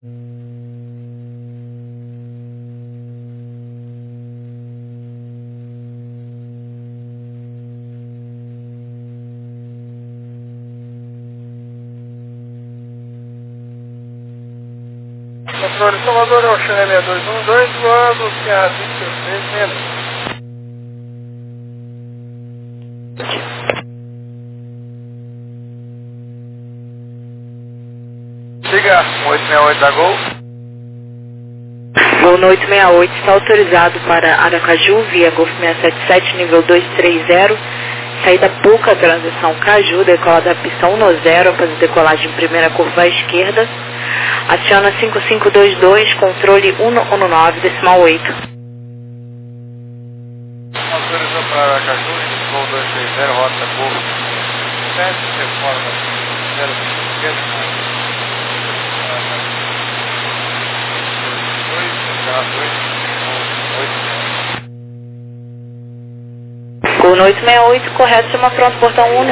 Controle Salvador, é o Chile 6212, voando Sierra 26 Siga, 868 da Gol. Voo no 868 está autorizado para Aracaju, via Golf 677, nível 230, saída Puca, transição Caju, decolada pista 190, após a decolagem primeira curva à esquerda. Aciona 5522, controle 119, decimal 8. Autorizou para Aracaju, voo 230, rota curva 7, reforma 0,5. Gol no 868, correto, chama pronto, portão 1.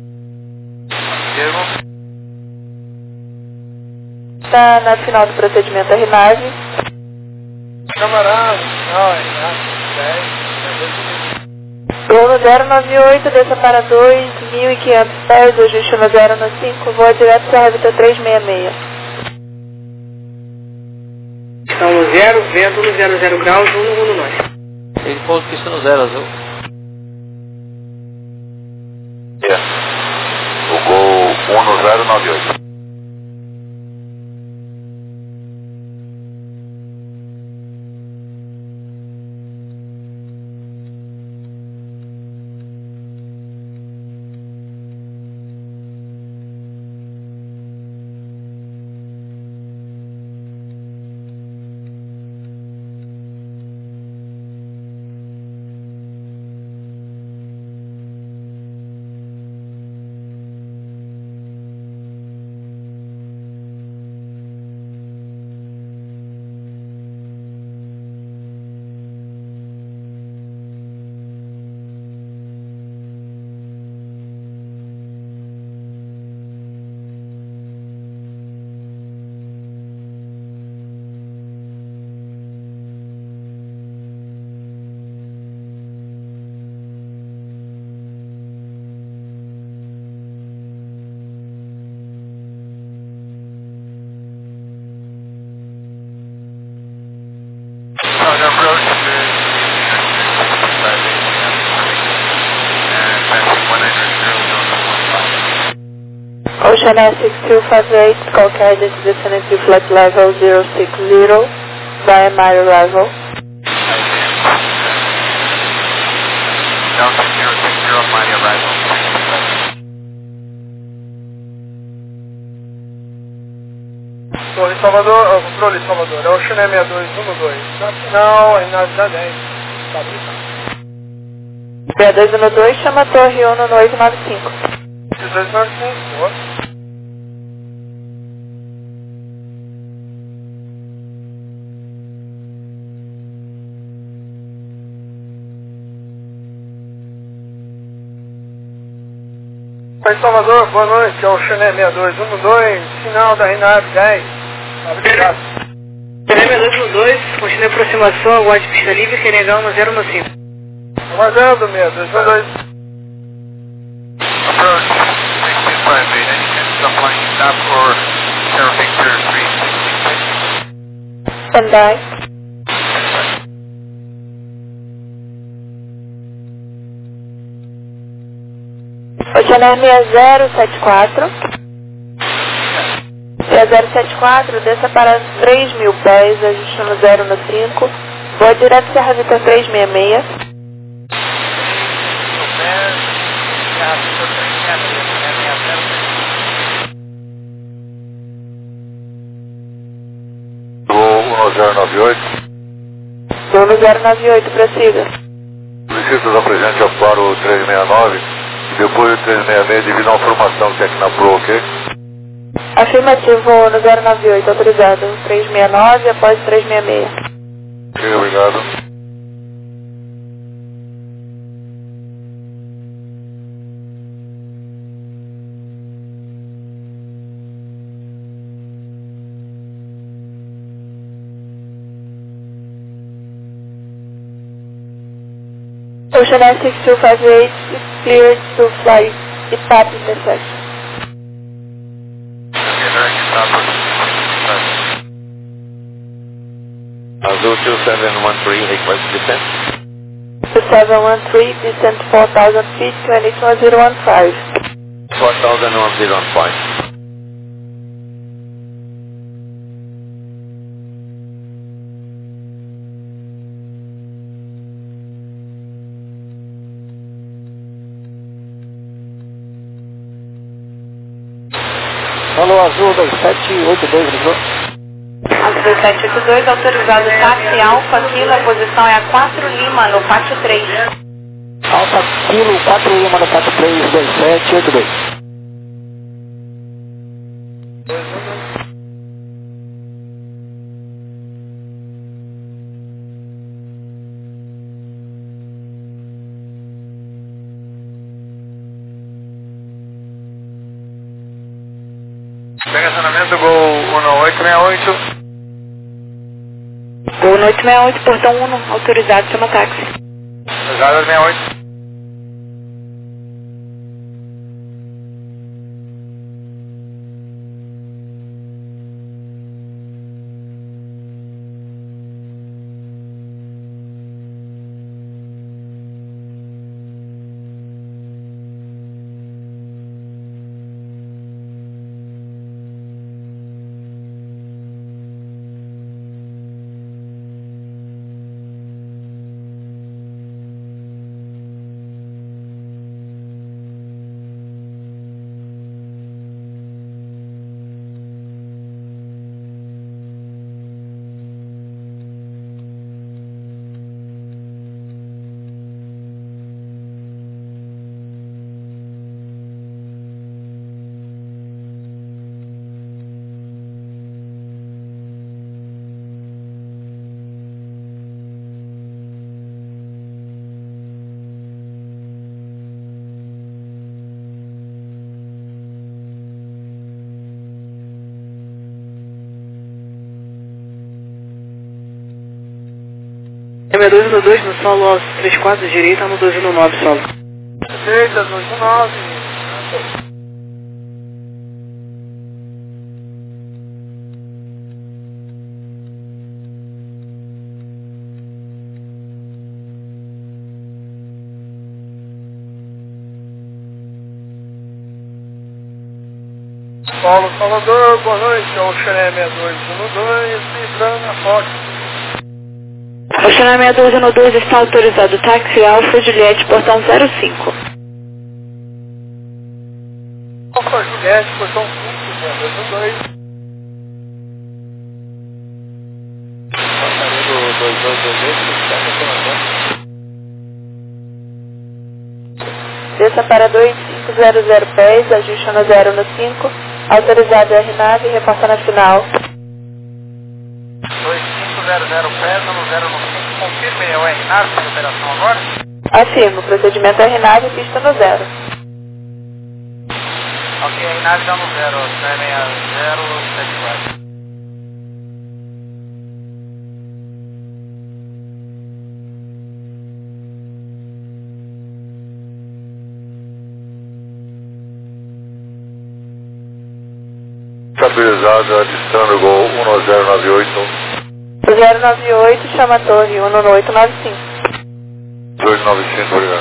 Está na final do procedimento RNAV. Camarada, não, é 10. Gol no 098, desça para 2.500 pés, ajuste no 095, voa direto para a Revita 366. Estão no 0, vento no 00 graus, 119. Ele pouso pista no 0, azul. O Gol 1098. Ocean Air 6258, call carriage to descending to flight level 060, via my arrival. Delta 060, my arrival. Controle Salvador, controle Salvador, é o Chile 6212. Na final, na 10. Tá bem, 6212, chama a torre 1 no 895. 295, boa. Oi, Salvador, boa noite, é o Chile 6212, sinal da RNAV 10. Obrigado. Chile 6212, continue a aproximação, aguarde pista livre, Senegal 1095. Aguardando, 6212. Approach 625, any flying stop for Aero Victor 366. Stand by. Ocean Air 6074. 6074, desça para 3.000 pés, ajuste no 015, voa direto Serra Vitor 366. Voo 1098. Voo no 098, prossiga. Solicito da presente ao faro 369 e depois o 366 devido a uma formação que tem aqui na Pro, ok? Afirmativo, voo no 098, autorizado. 369 após 366. Ok, obrigado. Ocean Air 6258 is cleared to fly ETAP intersection. Azul 2713, request descent. 2713, descent 4,000 feet, 28015. 4015. Alô, Azul 2782, ligou? Azul 2782, autorizado táxi Alfa Kilo, a posição é a 4 Lima, no pátio 3. Alfa Kilo 4 Lima no 432782. Estacionamento Gol 1868. Gol 868, portão 1, autorizado, chama táxi. Autorizado 68. M2 no 2 no solo aos 34 direita, no 2 no 9 solo. Direita, 219. Paulo Salvador, boa noite, Ocean Air 6212, vibrando a Fox. Ocean Air 6212 está autorizado táxi Alfa Juliette, portão 05. Alfa Juliette, portão 5, 212. Passaria do 2228, Desça para 2500 pés, ajuste no 0 no 5, autorizado RNAV, reporta na final. 2500 pés, no 0 no 5, confirme o RNAV de operação agora? Afirmo, procedimento RNAV, pista no 0. Ok, RNAV está no 0, 36074. Estabilizado, adiciando Gol 1098. 098, chama a torre 11895. 295, obrigado.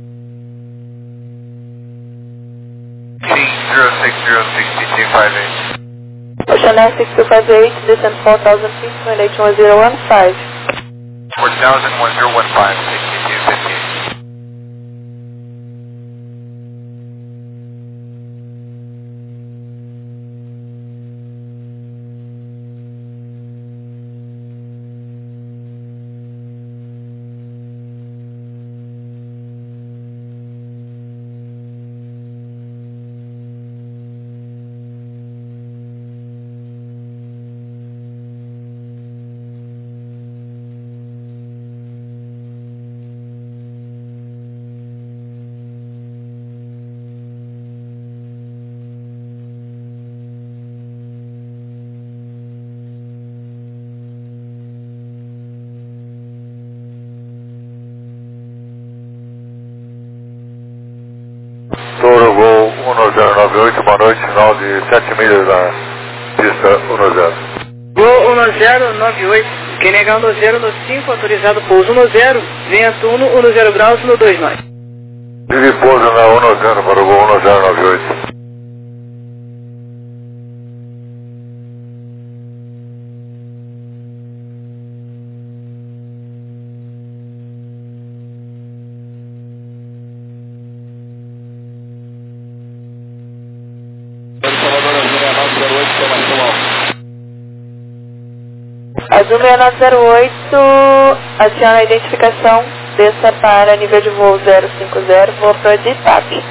King 0606258. Ocean Air 6258, descend 4,000 feet, 2811015. 401015, 6258. 0098, boa noite, sinal de 7 milhas da pista 10. Gol 1098, quem negar 10 no 5, autorizado pouso 10, vento 10 graus no 29. Vive pouso na 10 para o gol 1098. Azul 6908, aciona a identificação, desça para nível de voo 050, voa para de TAP. 050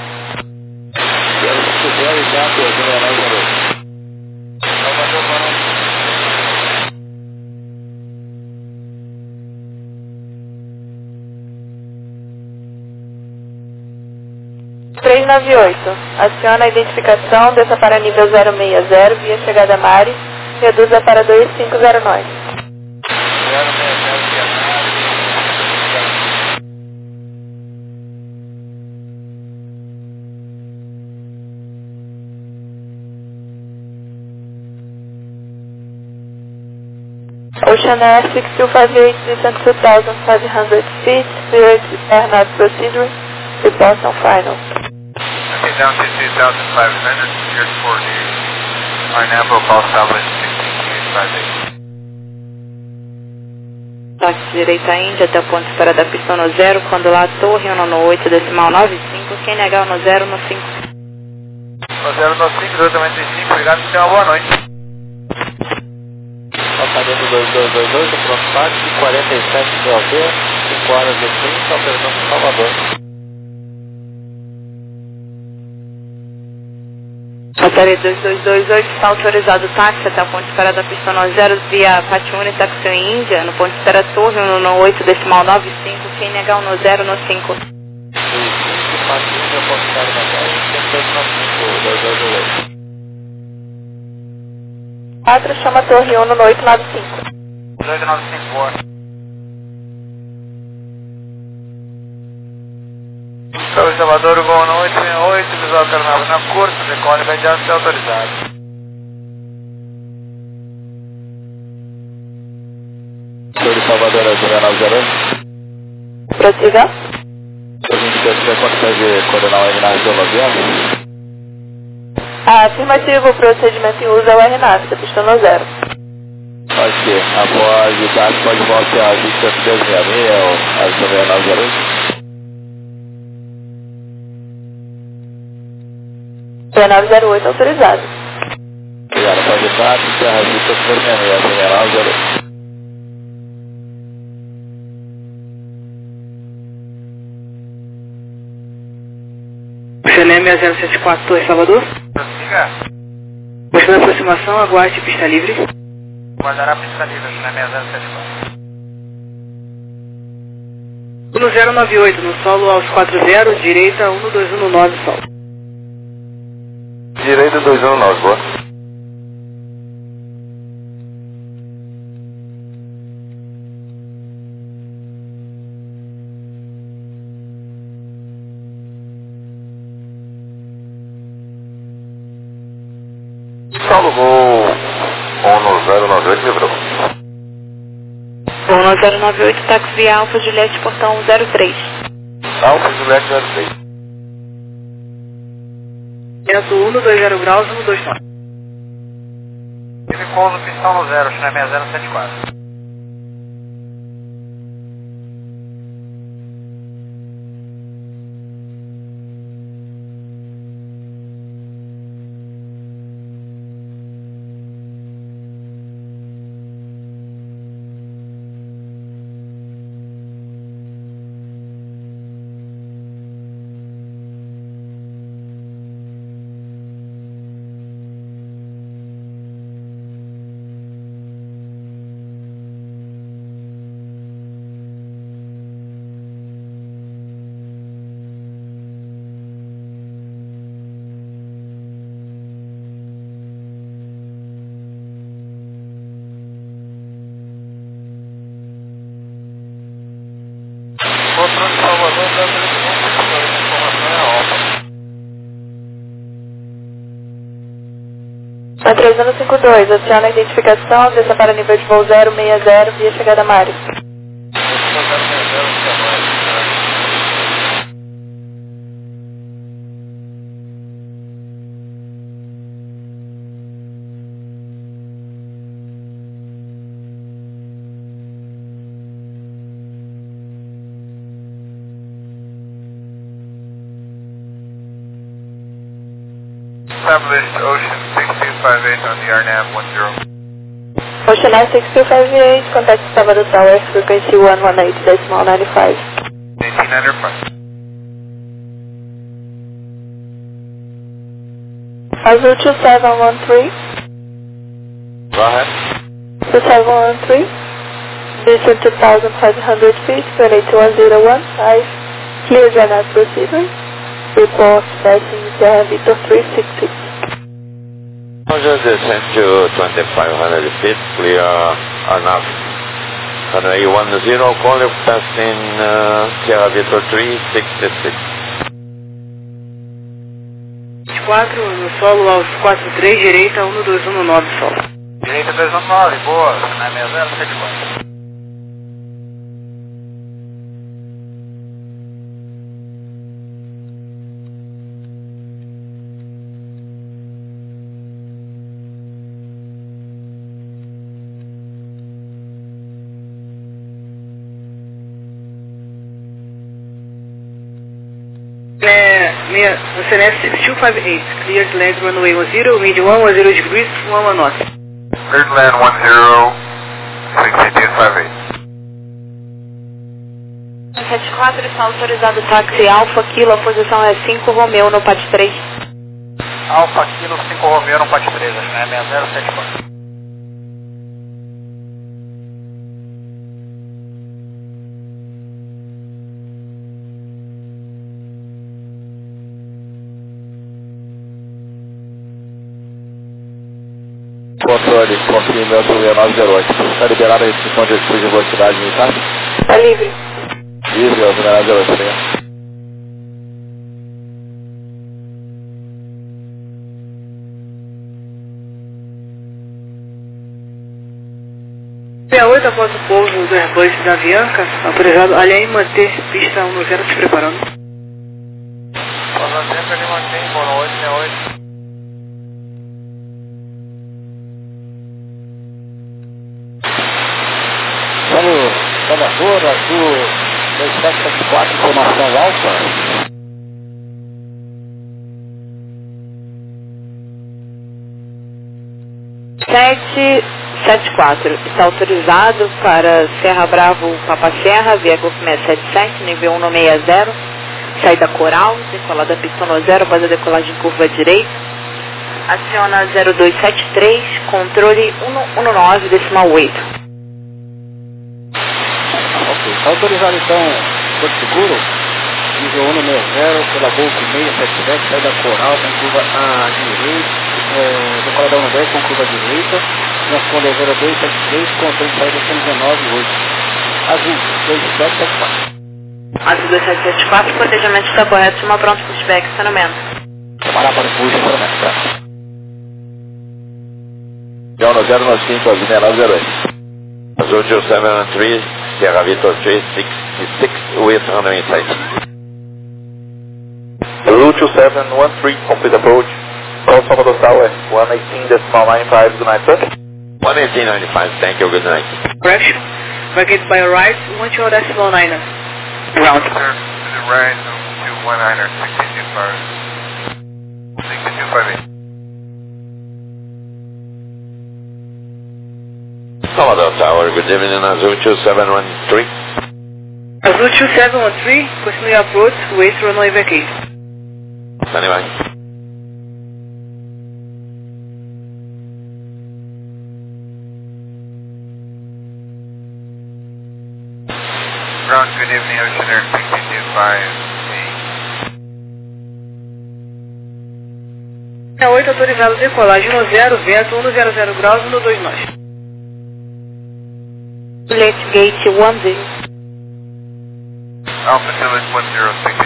ITAP, Azul 6908. Aciona a identificação, desça para nível 060, via chegada Mari, reduza para 2509. 060. Ocean Air 6258, descent 2,500 feet, Spirit Air Nav procedure, report on final. Okay, down to 2,500, cleared for the Pineapple, call established 16858. Taxi direita Índia até o ponto de espera da pista no 0, quando lá torre 198, decimal 95, quem negar no 0 no 5. No 095, 295, obrigado, tenha uma boa noite. Passarinho 2222, o pronto táxi, 47 PLD, 5 horas e 30, operando Salvador. Passarinho 2228, está autorizado táxi até o ponto de espera da pista no 0, via Patiuni, Taxi Índia, no ponto de espera torre 198, decimal 95, quem negar no 0 no 5. 25, Patiuni, eu posso estar na 10, 2295, 4, chama torre 1 no 895. 895, boa. Salvador, gol 868, visual alternado na curta, decole imediato e autorizado. Senhor de Salvador, Azul 908. Prossiga. A gente consegue coordenar o RNAV do avião? Afirmativo, o procedimento em uso é o RNAV, da pista no 0. Ok, após o táxi pode voltar a 26366 ou Azul 908. 908 autorizado. Obrigado, pode o táxi, Serra Vista 266, Azul 908. Xené 6074, Torre Salvador. Prossiga. Buscando aproximação, aguarde pista livre. Guardará a pista livre, China 6074. 1098, no solo aos 40, direita 12119 solo. Direita 219, boa. Saulo, gol 1098, livrou. 1098, táxi via Alfa Juliette, portão 03. Alfa Juliette 06. Vento 120 graus, 129. Tive pouso pistão no 0, China 6074. Na 3052, aciona a identificação, desça para nível de voo 060 via chegada Mário. Established Ocean 6258 on the RNAV 10. Ocean Air 6258, contact Salvador Tower, frequency 118.95. 1895. Azul 2713. Go ahead. 2713. Distance 2,500 feet, 28101. Clear Janet procedure. Report passing Sierra Victor 366. Just descend to 2,500 feet, clear enough. Runway 10, call you passing Sierra Victor 366. 24 no solo aos 43, direita 1219 solo. Direita 219, boa, na 6074. CNF 6258, cleared land runway 10, wind 110 degrees, 1 knot. Cleared land 10, 6258. 74 está autorizado táxi Alfa Kilo, posição é 5 Romeo no PAT 3. Alfa Kilo 5 Romeo no PAT 3, acho que é 6074. Controle, confirme meu celular 908. Está liberada a restrição de altitude e velocidade militar? Está livre. Livre, meu celular 908, obrigado. P8 após o pouso do Airbus da Avianca, autorizado além manter pista 10 se preparando. Pausa sempre ele mantém, boa noite, 68. Salvador, Azul 2774, informação alfa. Sete 74, está autorizado para Serra Bravo Papa Serra, via Golf 677, nível 160, saída Coral, decolada pista 10, base de decolagem curva direita. Aciona 0273, controle 119,8. Está autorizado então Porto Seguro, nível 160, pela Golf 677, saída Coral, com curva à direita, decolada 110 com curva direita, transponder 0273, controle de saída 119,8. Azul 2774. Azul 2774, planejamento está correto, chama pronto para pushback, estacionamento. Parar para o push, estacionamento. John 095, Azul 908. Azul 273, Sierra Victor 366 with runway inside. Azul 2713, complete approach. Call Salvador Tower, 118.95, good night, sir. 118.95, thank you, good night. Correction, vacate by right, 12.9. Ground. Sir, to the right, 219er, 6258. Salvador Tower, good evening, Azul 2713. Azul 2713, continue approach, wait runway vacate. Standing by. Ground, good evening, Ocean Air 6258. 8 autorizado decolagem no 0, vento 100 graus, 12 nós. Late gate 10. Alpha Village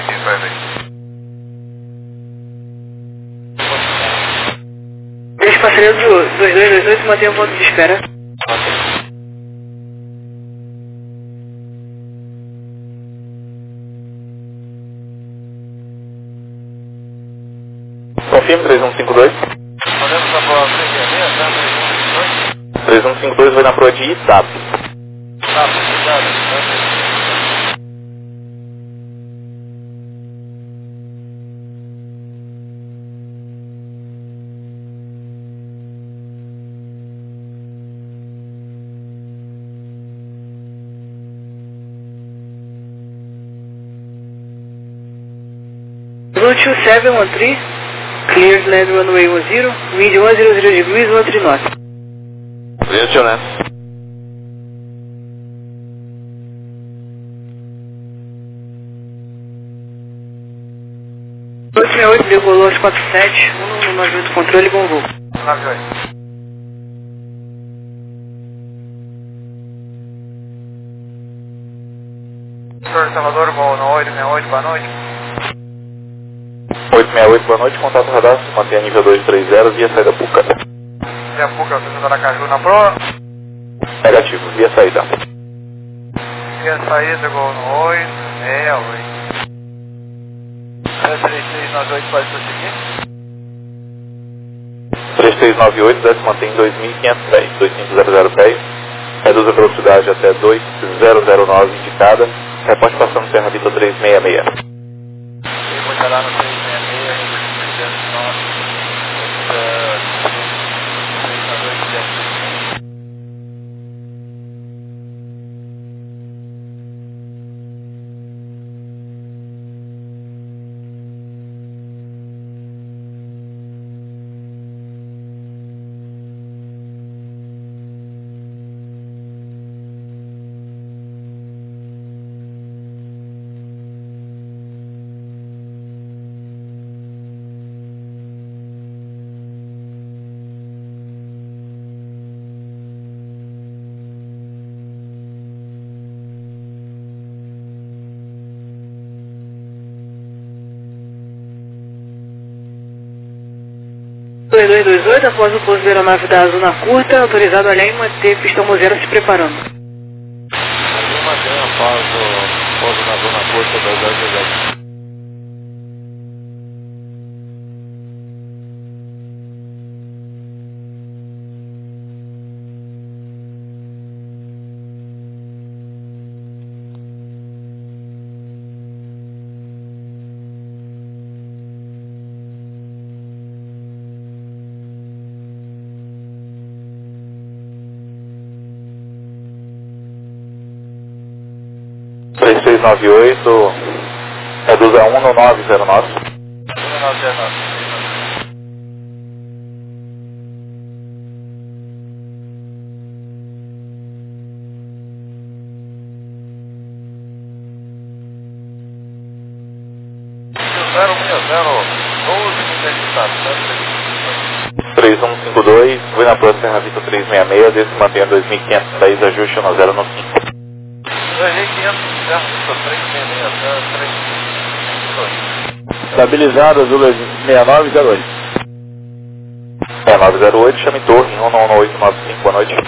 10, 6258. Passageiro do 2228, mantém o ponto de espera. Confirme 3152. Podemos aprovar 366, 3152 vai na proa de Itap. Tá, obrigado. Blue 2713, cleared land runway 10, wind 100 degrees, 13 knots. Viu, né? Blue 68 decolou às 47, 198 controle, bom voo. 98. Senhor Salvador, voo no 868, boa noite. 868, boa noite, contato radar, se mantenha nível 230, via saída Puca. Via Puca, você está na Aracaju na proa. Negativo, via saída. Via saída, gol no 868. 3398, pode prosseguir? 3398, desce mantém 2510, 25000 pés, reduz a velocidade até 2009 indicada, reporte passando Serra Vita 366. Ele botará no 366, reduzindo 9, 392, Blue 2228, após o pouso da aeronave da zona curta, autorizado a olhar e manter pistão Mozero se preparando. Ali mantenha após o pouso na zona curta das 228. Três 3698, reduz a 1909. 1909. Zero 3152, vai na proa Serra Vita 366, desce mantém 2506, ajuste 10 no 5. 2500, Serra Vita 366, Estabilizado, Azul 6908. 6908, chame torre, 11895, boa noite.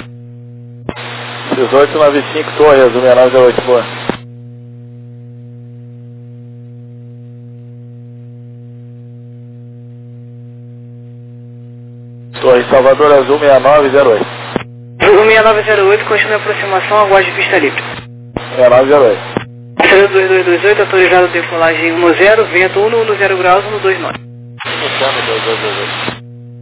1895, Torre, Azul 6908, boa. Torre Salvador, Azul 6908. Azul 6908, continua a aproximação, aguarde pista livre. 6908. Passageiro 2228, autorizado a decolagem 10, vento 110 graus, 129 knots. Iniciando 2228.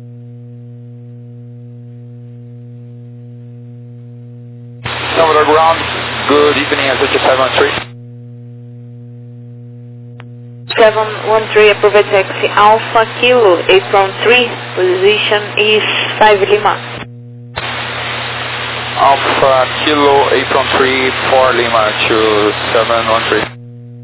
Salvador ground, good evening, Azul 713. 713, approve taxi Alpha Kilo, apron 3, position is 5 Lima. Alpha Kilo, apron 3, 4 Lima to 713.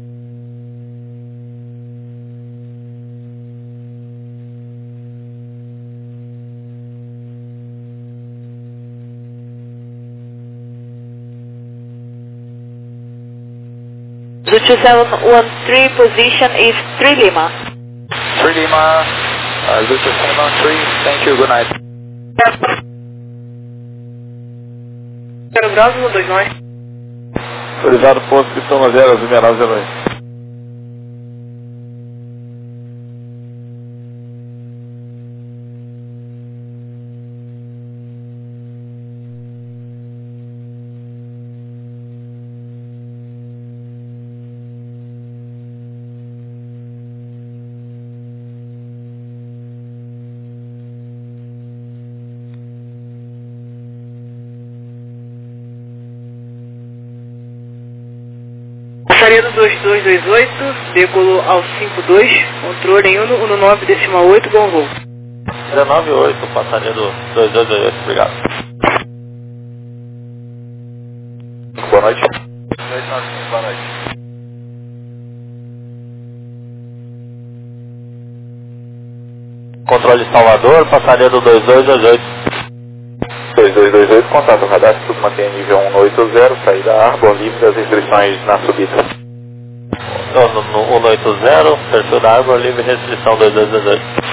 The 2713 position is 3 Lima. 3 Lima, Azul 713, thank you, good night. 0 graus, 129. Autorizado posto pistão no 0, 6909. Passaria do 2228, decolou ao 52, controle em 119,8, bom voo. 198, passaria do 2228, obrigado. Boa noite. 295, boa noite. Controle Salvador, passaria do 2228. 2228, contato radar, tudo mantém nível 180, saída Arbor, livre das restrições na subida. No 180, perfil da Arbor, livre restrição 2228.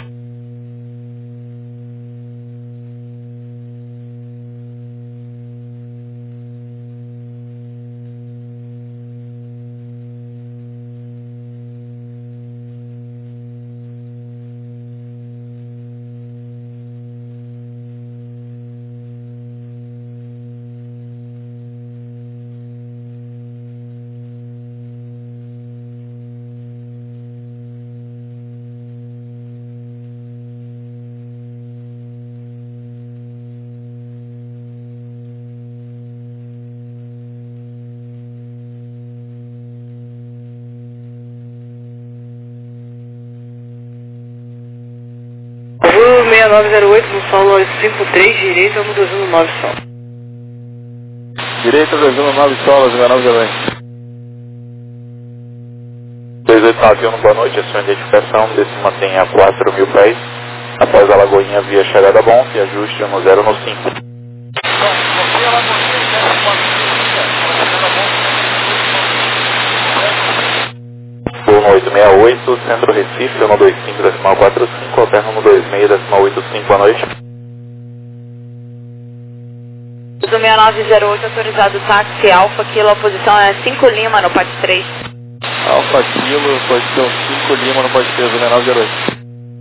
Voo 6908, no solo 53, direita, 12119 solo. Direita 219 solas, 6908. 2891, boa noite, a sua identificação desse mantém a 4.000 pés. Após a Lagoinha via chegada bom, e ajuste no 0 no 5. Voo no 868, Centro Recife, 125,45, alterno no 26,85, boa noite. 6908, autorizado táxi Alfa Kilo, a posição é 5 Lima no PAT 3. Alfa Kilo, posição 5 Lima no PAT 3, 6908.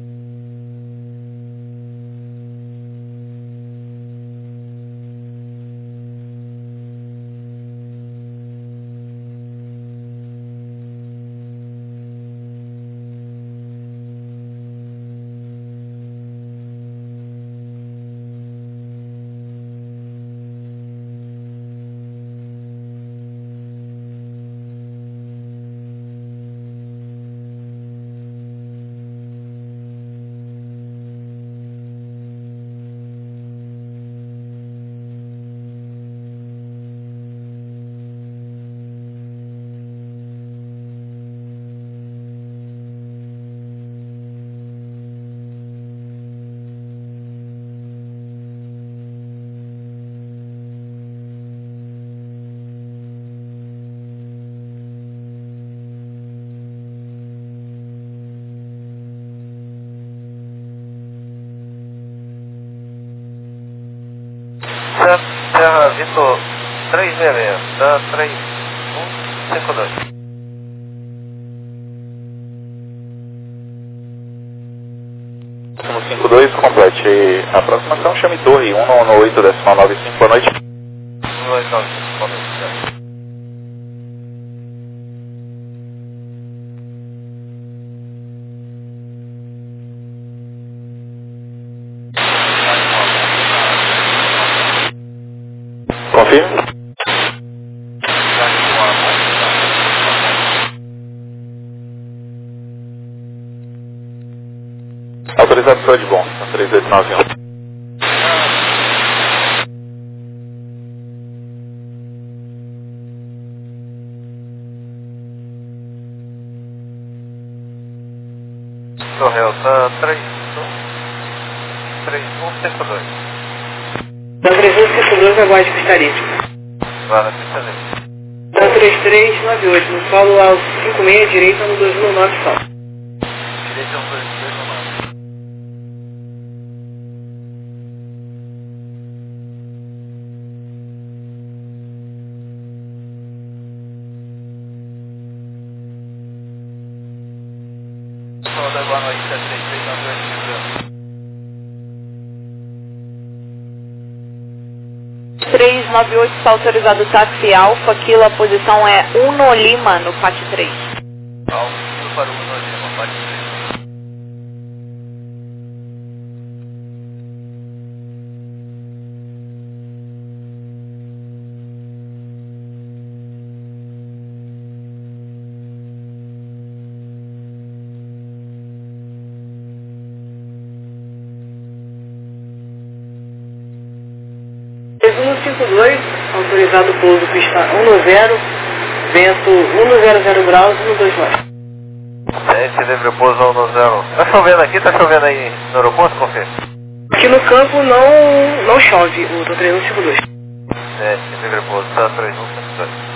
Serra Vitor 366, da 3152. No 52, complete a aproximação, chame torre 198,95, boa noite. 198,95, boa noite. Confirme. Autorizado para de bom, 3891. Correio, 3152. Da 352, aguarde pista livre. Vai na pista livre. Da 3398, no solo ao 56, direita, no 2119 solo. Direita 12219. Salvador, boa noite, 736, 398 está autorizado táxi Alfa, Kilo, a posição é 1 Lima, no PAT 3. Alfa para o Lima, PAT 3. Autorizado pouso pista 10, vento 100 graus, 129. Esse livre pouso 10. Tá chovendo aqui? Tá chovendo aí no aeroporto, confere? Aqui no campo não chove, o 3152. Esse livre pouso tá 3152.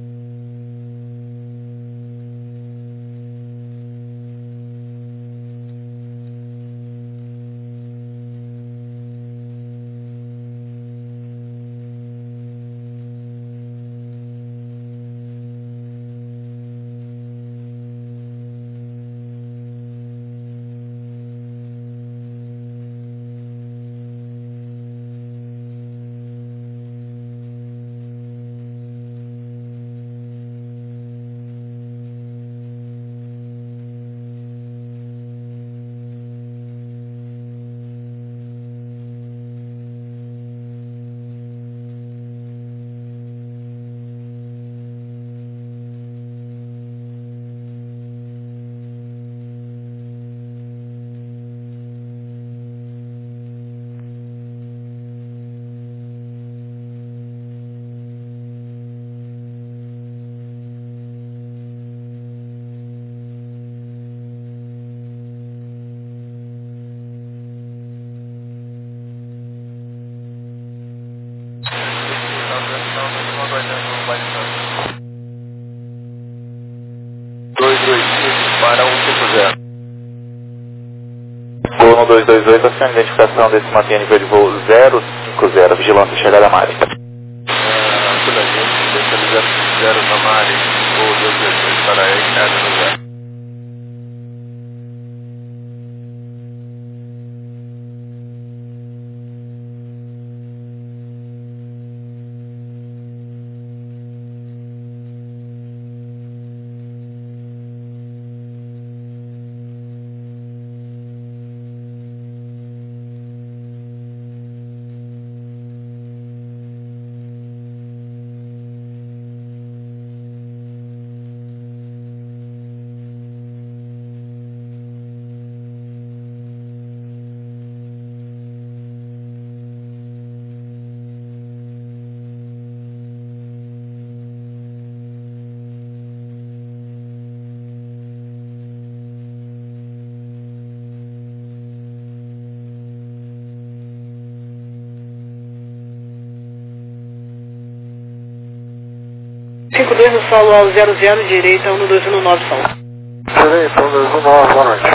Para 150. Voo 1228, a sua identificação desse mantém nível de voo 050, vigilância chegada à área. Toda a gente, descendo 0 na Mari, voo 226 para a estrada no 0. No solo ao 00, direita 1219 solo. Direita 1219, boa noite.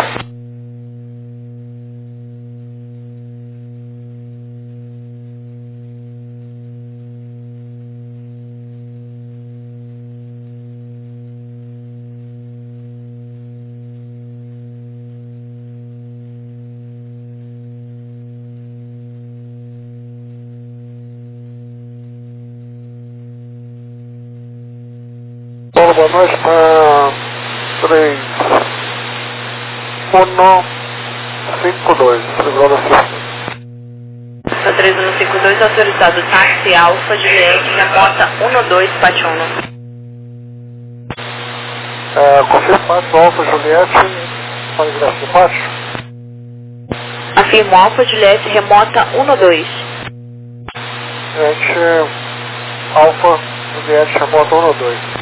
Boa noite, tá 3152, segurando aqui. Está 3152, autorizado táxi Alfa, Juliette, remota 12, PAT 1. Confirmado, Alfa Juliette, para ingresso embaixo. Afirmo Alfa, Juliette, remota 12. Gente, Alfa Juliette, remota 12.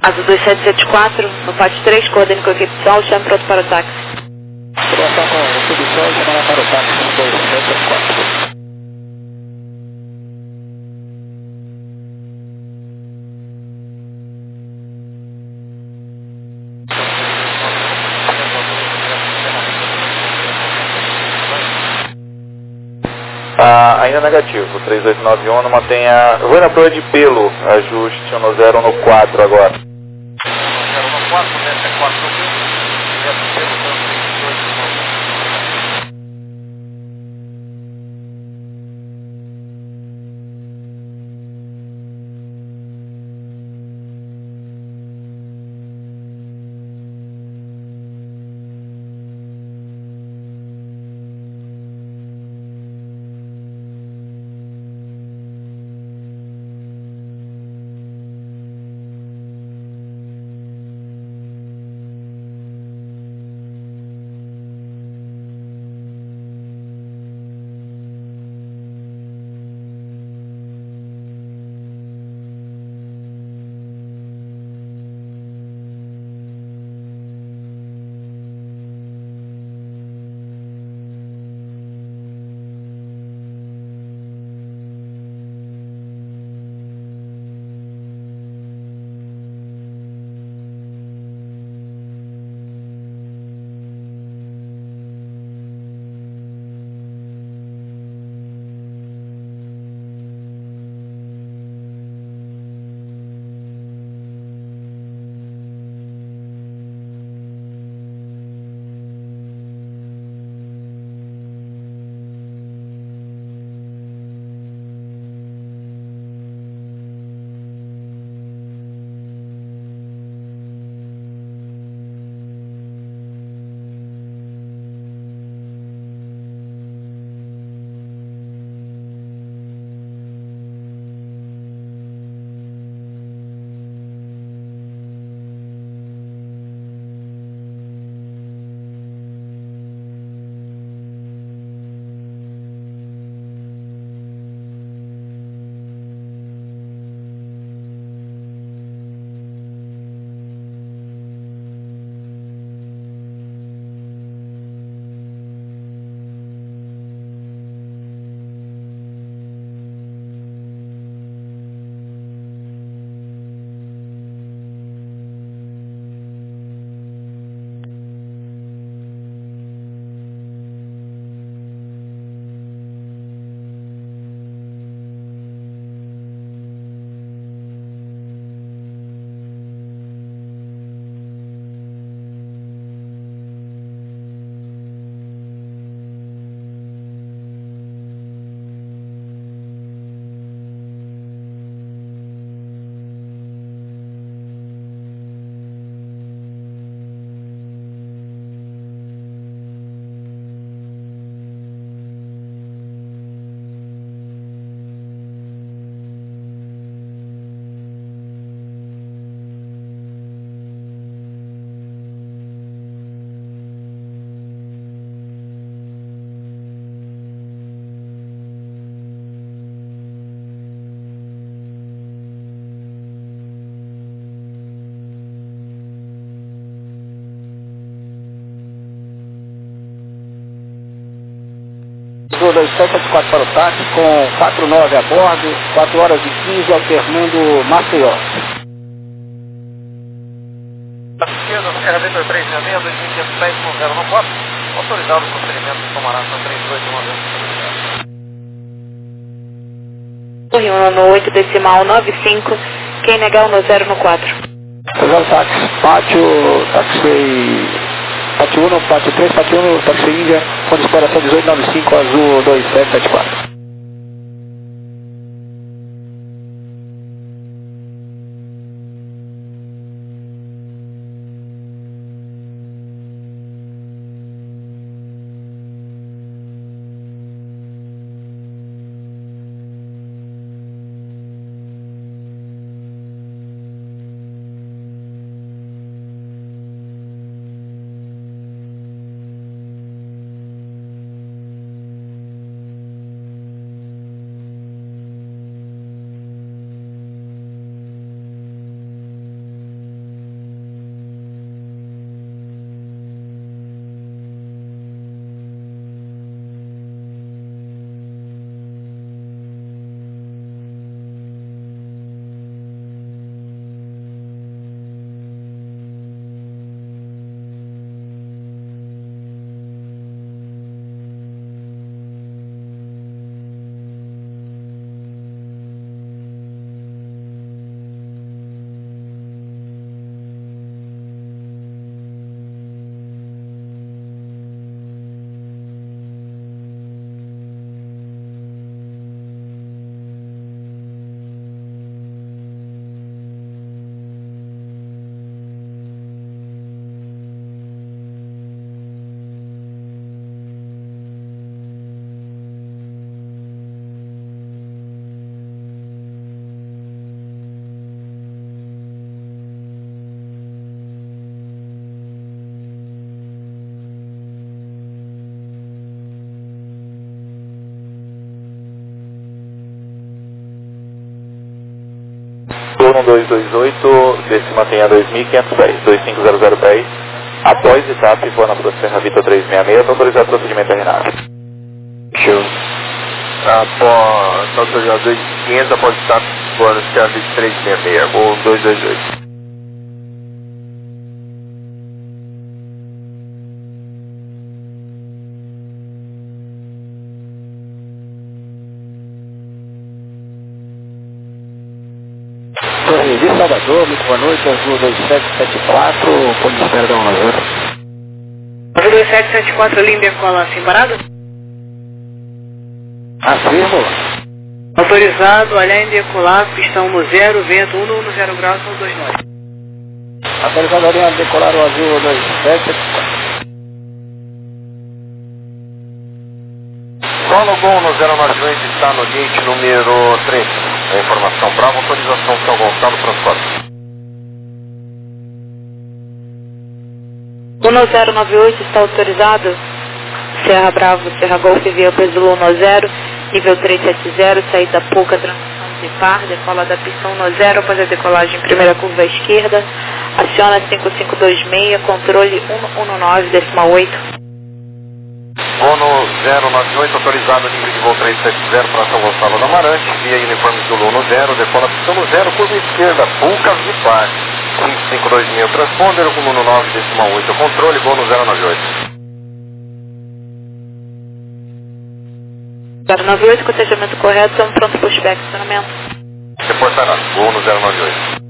Azul 2774, no pátio 3, coordene com a equipe de sol, chame pronto para o táxi. Aprovação com a equipe de sol, chamar para o táxi 2774. Ainda negativo, 3891, mantenha... Eu vou na prova de pelo, ajuste 10 no 4 agora. 10 no 4, desce a 4 no 20, desce pelo tanto 22 no 9. Azul 2774 para o táxi, com 49 a bordo, 4 horas e 15, alternando Maceió. Esquerda, carregador 366, 2507, 1094, autorizado o procedimento de Tomaraça 3891. Rio no 8 decimal 95, quem negar o no 0 no 4. Autorizado o táxi, pátio, pátio 1, pátio 3, pátio 1, táxi Índia, com exploração 1895, azul 2774. Uno 228, desce mantenha 2.500 pés, 2500 pés. Após etapa, voa na sua Serra Vita 366, autorizado procedimento RNAV. Show. Após autorizado 2.500, após etapa, voa na Serra Vita 366, ou 228. Torre de Salvador, muito boa noite, Azul 2774, ponto de espera da 1 Azul. Azul 2774, linha cola sem parada? Afirmo. Autorizado, olhar em decolar, pistão no 0, vento 110 graus, 129. Autorizado a linha decolar o Azul 2774. Solo Gol no 098 está no gate número 3. A informação brava, autorização São Gonçalo Transporte. 1098 está autorizado. Serra Bravo, Serra Golf, via Peso 10, nível 370, saída pouca, transição de par, decola da pistão no 0, após a decolagem primeira curva à esquerda, aciona 5526, controle 119,8. Bono 098, autorizado nível de voo 370 para São Gonçalo do Amarante, via uniforme Zulu no 0, decola pistão no 0, curva esquerda, Poucas de par, 5526, transponder, 119,8, controle, Bono 098. 098, cotejamento correto, estamos prontos para o pushback, acionamento. Reportará, Bono 098.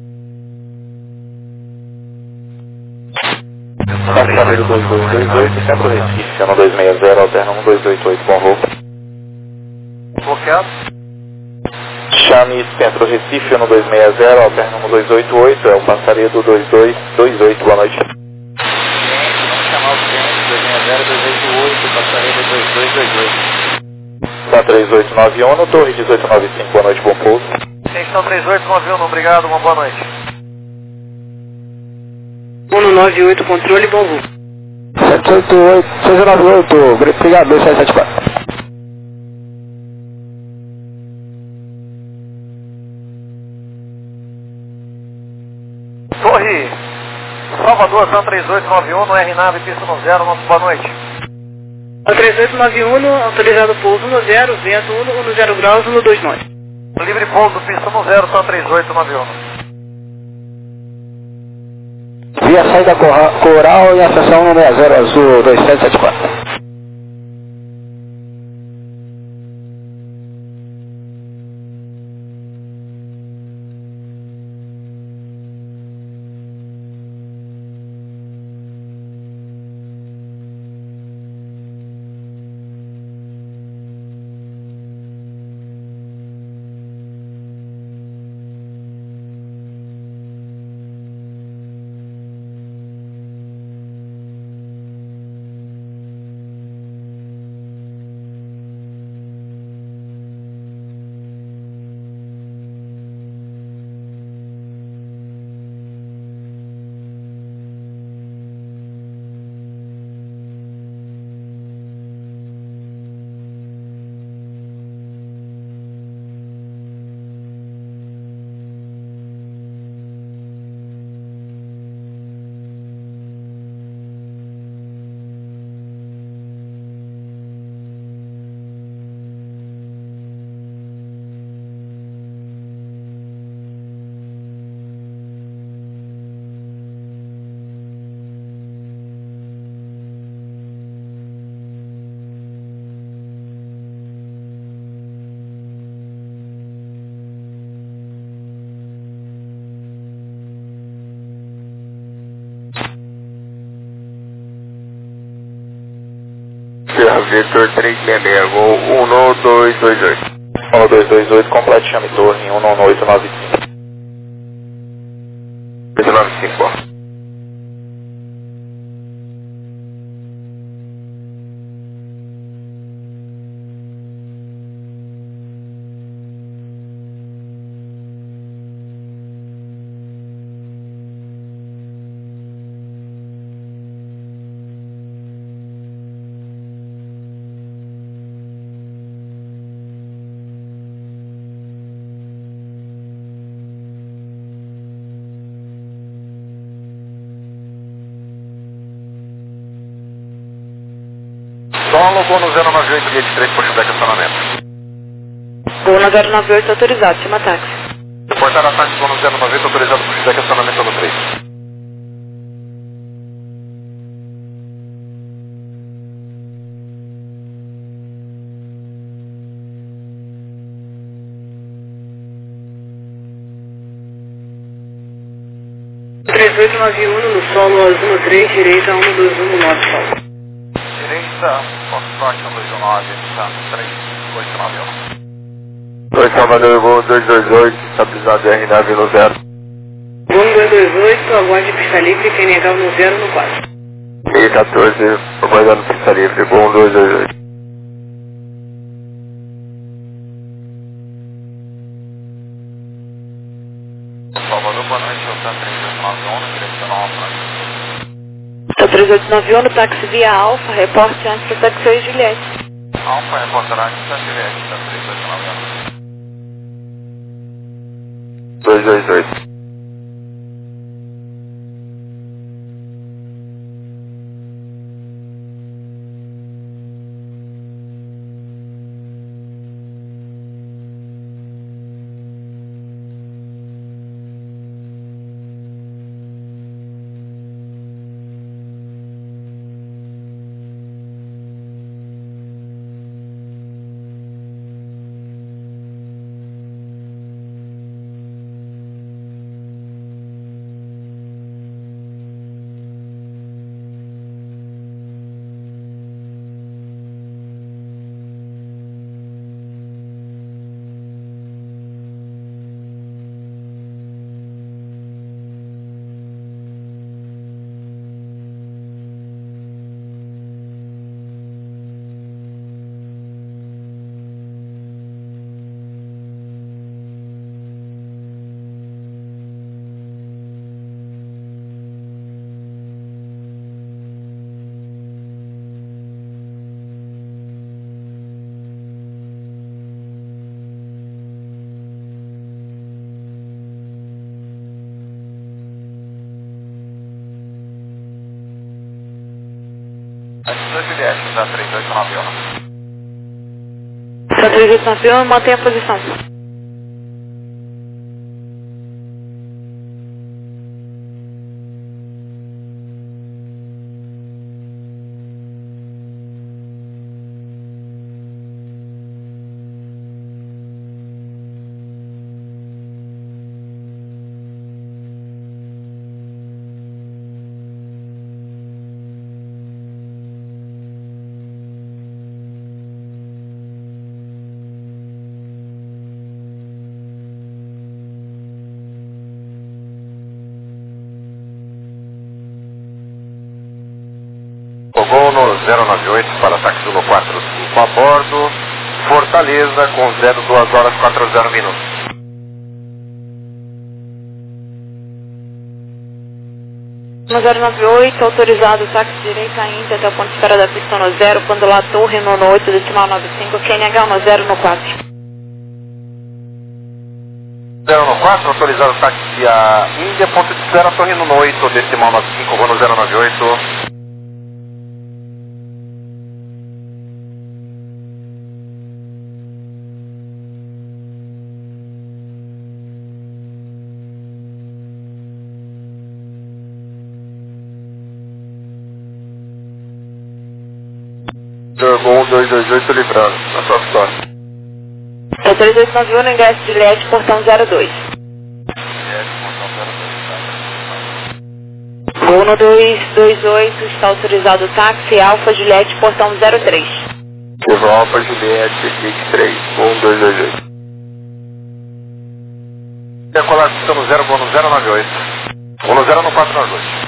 Passageiro 2228, Centro Recife, ano 260, alterna 1288, bom voo. Bloqueado. Chame Centro Recife, ano 260, alterna 1288, é o passageiro 2228, boa noite. Vamos chamar o cliente 260-288, passageiro 2228. Tá 3891, Torre 1895, boa noite, bom pouso. Extensão 3891, obrigado, uma boa noite. 198, controle, bom voo. 788, 698, obrigado, 2774. Torre Salvador, São 3891, no RNAV, pista no 0, nosso boa noite. 3891, autorizado pouso no 0, vento 110 graus, 129. Livre pouso, pista no 0, São 3891. Via saída Coral e a seção no 60 Azul 2774. Vitor 366, voo 1228. 1228, complete, chame torre em 11895. 895, ó. Solo, voo no 098, linha de 3, pushback acionamento. Voo no 098 autorizado, cima táxi. Reportar ataque, voo no 098, autorizado, pushback acionamento no 3. no solo azul 3, direita 121 no norte solo. Direita, Foxtrot 129, está 3891. 2 Salvador, voo 228, estabilizado R9 no 0. Voo no 228, aguarde pista livre, quem negar no 0 no 4. 1014, aguardando pista livre, voo 228. Salvador, boa noite, eu estou 3891, direção Alfa. Tá 3891, táxi via Alfa, reporte antes do táxi 6 Juliette. Alfa, reportará antes da Juliette, está 3891. 228. Antes da Juliette, está 3891. Tá 3891, mantém a posição. Voo no 098 para táxi 145 a bordo, Fortaleza com 02 horas 40 minutos. No 098, autorizado táxi direita ainda até o ponto de espera da pista no 0, quando lá torre no 8, decimal 95, QNH no 0 no 4. 094, autorizado táxi a Índia, ponto de espera, torre no 8, decimal 95, voo no 098. Gol 228 livrando, na sua história. Tá 3891, ingresso Juliette, portão 02. Voo no 228, está autorizado táxi Alfa Juliette, portão 03. Chevron Alfa Juliette, 23, gol 228. Decolar pista no 0, voo no 098. Voo no 0 no 492.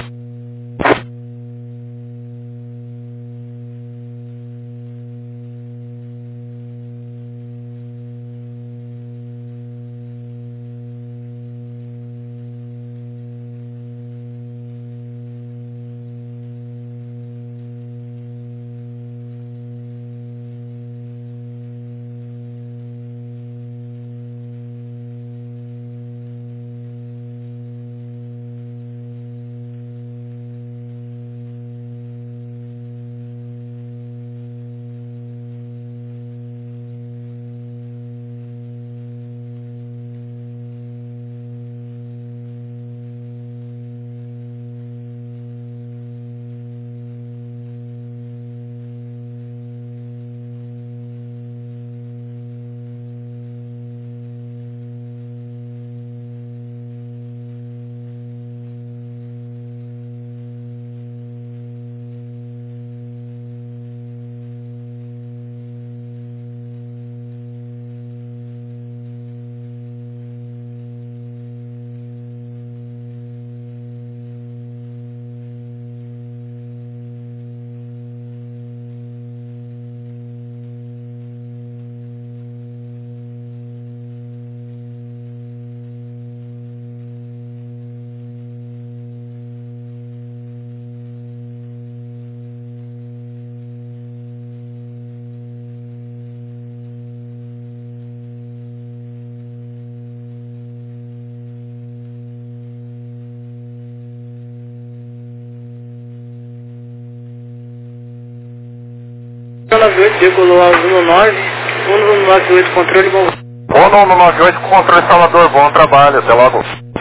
98, decolou aos 19, 1198, controle bom. 1198, controle Salvador, bom trabalho, até logo.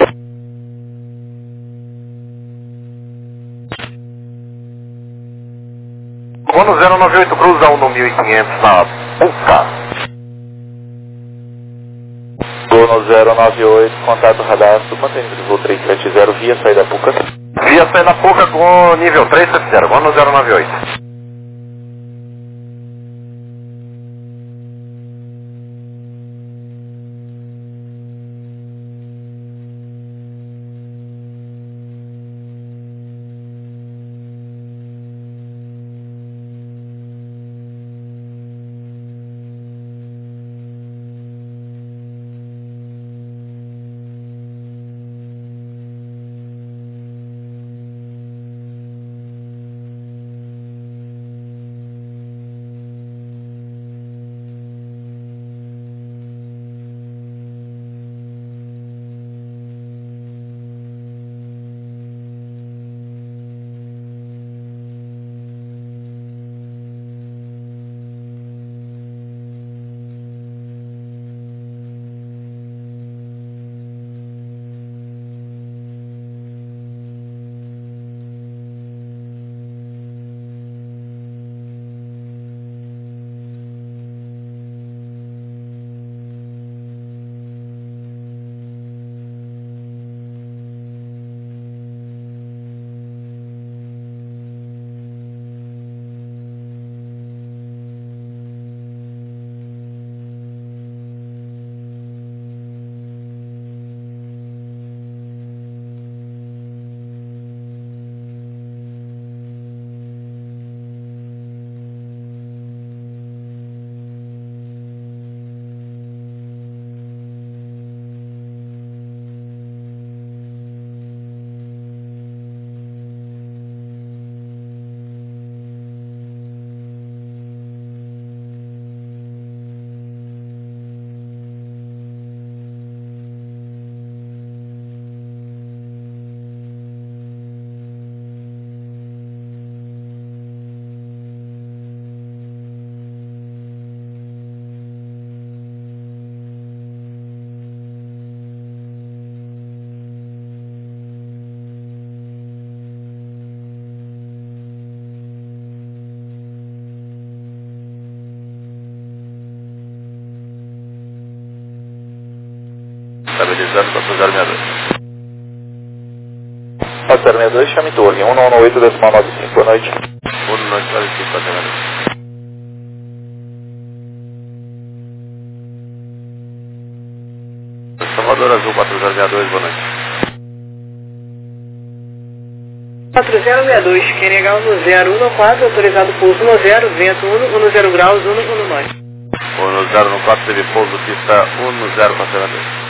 1098, cruza 1.500 na Puca. 1098, contato radar, mantendo o voo 370 via saída Puca. Via saída Puca com nível 370, 1098. Estabilizando 4062. 4062, chame torre, 198,95, boa noite. 198,95, fazendo. Salvador Azul 4062, boa noite. 4062, QNH 1014, autorizado pouso 10, vento 10 graus, 119. 1014, teve pouso, pista 1042.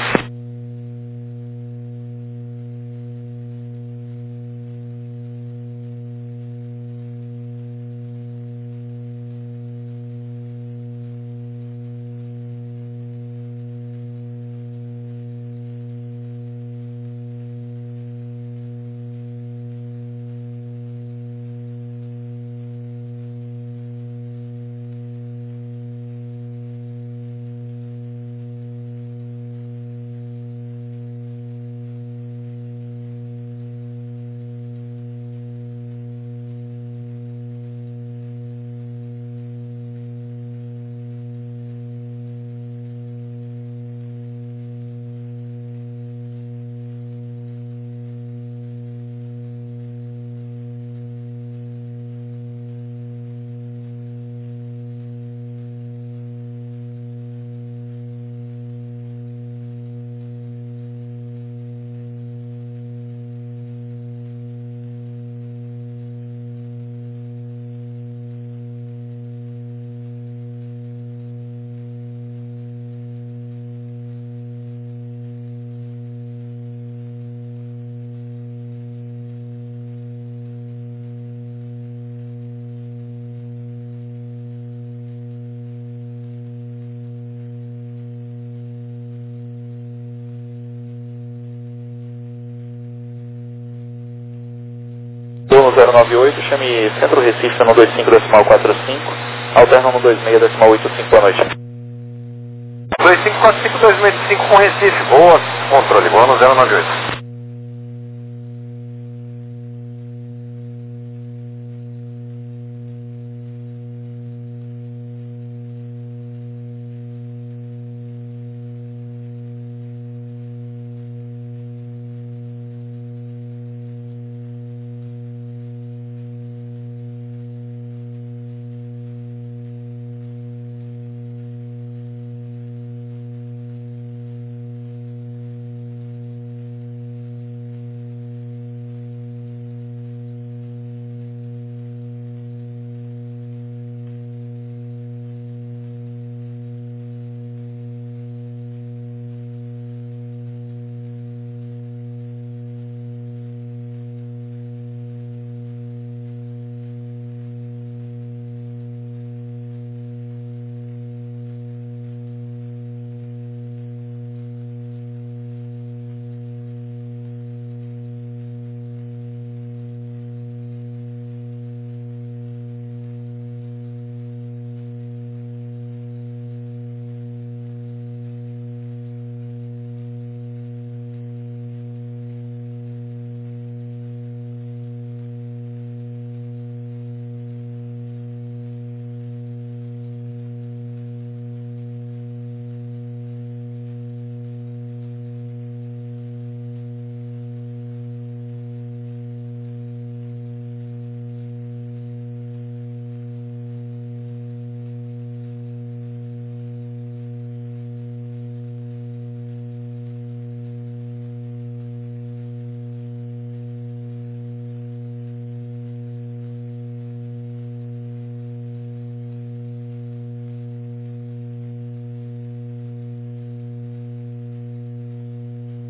Turno 098, chame Centro Recife 125,45, Alterna 126, decimal 85, boa noite. 2545-2085 com Recife, boa, controle, boa no 098.